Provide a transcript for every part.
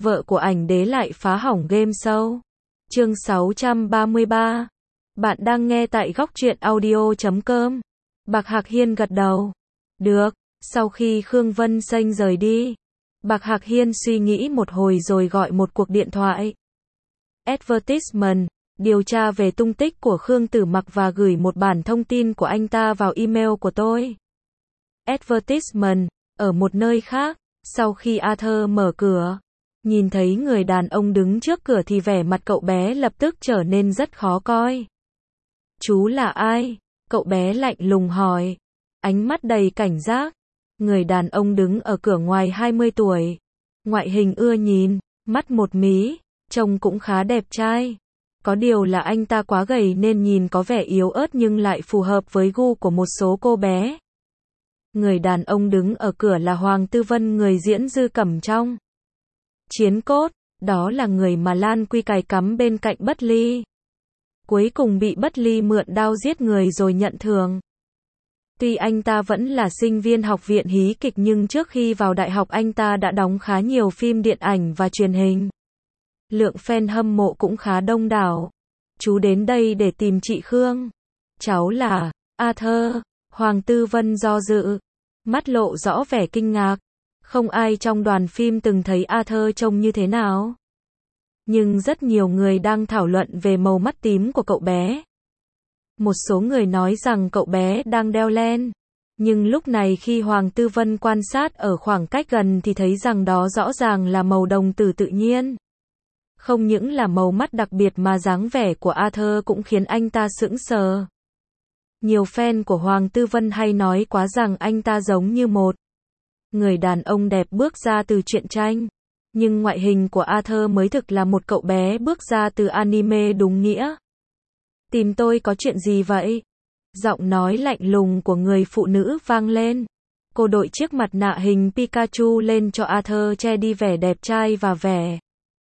vợ của ảnh đế lại phá hỏng game show. Chương 633. Bạn đang nghe tại góc truyện audio.com. Bạc Hạc Hiên gật đầu. Được. Sau khi Khương Vân Xanh rời đi, Bạc Hạc Hiên suy nghĩ một hồi rồi gọi một cuộc điện thoại. Advertisement, điều tra về tung tích của Khương Tử Mặc và gửi một bản thông tin của anh ta vào email của tôi. Advertisement, ở một nơi khác, sau khi Arthur mở cửa, nhìn thấy người đàn ông đứng trước cửa thì vẻ mặt cậu bé lập tức trở nên rất khó coi. Chú là ai? Cậu bé lạnh lùng hỏi, ánh mắt đầy cảnh giác. Người đàn ông đứng ở cửa ngoài 20 tuổi, ngoại hình ưa nhìn, mắt một mí, trông cũng khá đẹp trai. Có điều là anh ta quá gầy nên nhìn có vẻ yếu ớt nhưng lại phù hợp với gu của một số cô bé. Người đàn ông đứng ở cửa là Hoàng Tư Vân, người diễn Dư Cẩm trong Chiến Cốt, đó là người mà Lan Quy cài cắm bên cạnh Bất Ly. Cuối cùng bị Bất Ly mượn đao giết người rồi nhận thưởng. Tuy anh ta vẫn là sinh viên học viện hí kịch nhưng trước khi vào đại học anh ta đã đóng khá nhiều phim điện ảnh và truyền hình. Lượng fan hâm mộ cũng khá đông đảo. Chú đến đây để tìm chị Khương. Cháu là Arthur. Hoàng Tư Vân do dự, mắt lộ rõ vẻ kinh ngạc. Không ai trong đoàn phim từng thấy Arthur trông như thế nào. Nhưng rất nhiều người đang thảo luận về màu mắt tím của cậu bé. Một số người nói rằng cậu bé đang đeo len. Nhưng lúc này khi Hoàng Tư Vân quan sát ở khoảng cách gần thì thấy rằng đó rõ ràng là màu đồng tử tự nhiên. Không những là màu mắt đặc biệt mà dáng vẻ của Arthur cũng khiến anh ta sững sờ. Nhiều fan của Hoàng Tư Vân hay nói quá rằng anh ta giống như một người đàn ông đẹp bước ra từ truyện tranh. Nhưng ngoại hình của Arthur mới thực là một cậu bé bước ra từ anime đúng nghĩa. Tìm tôi có chuyện gì vậy? Giọng nói lạnh lùng của người phụ nữ vang lên. Cô đội chiếc mặt nạ hình Pikachu lên cho Arthur che đi vẻ đẹp trai và vẻ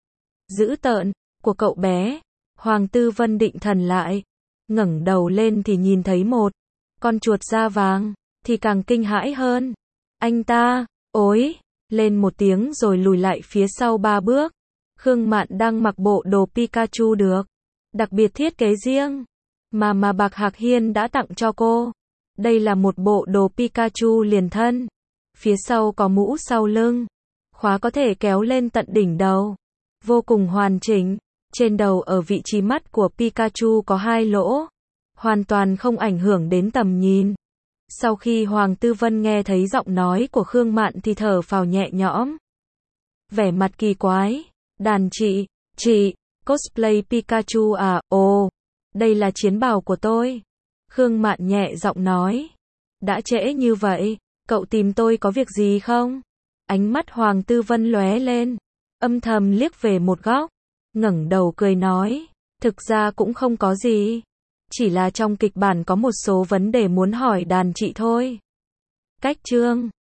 dữ tợn của cậu bé. Hoàng Tư Vân định thần lại, ngẩng đầu lên thì nhìn thấy một con chuột da vàng, thì càng kinh hãi hơn. Anh ta, ối, lên một tiếng rồi lùi lại phía sau 3 bước. Khương Mạn đang mặc bộ đồ Pikachu được đặc biệt thiết kế riêng mà Bạc Hạc Hiên đã tặng cho cô. Đây là một bộ đồ Pikachu liền thân. Phía sau có mũ sau lưng, khóa có thể kéo lên tận đỉnh đầu, vô cùng hoàn chỉnh. Trên đầu ở vị trí mắt của Pikachu có 2 lỗ, hoàn toàn không ảnh hưởng đến tầm nhìn. Sau khi Hoàng Tư Vân nghe thấy giọng nói của Khương Mạn thì thở phào nhẹ nhõm. Vẻ mặt kỳ quái, đàn chị, cosplay Pikachu à, ồ, đây là chiến bào của tôi. Khương Mạn nhẹ giọng nói. Đã trễ như vậy, cậu tìm tôi có việc gì không? Ánh mắt Hoàng Tư Vân lóe lên, âm thầm liếc về một góc, ngẩng đầu cười nói, thực ra cũng không có gì. Chỉ là trong kịch bản có một số vấn đề muốn hỏi đàn chị thôi. Cách chương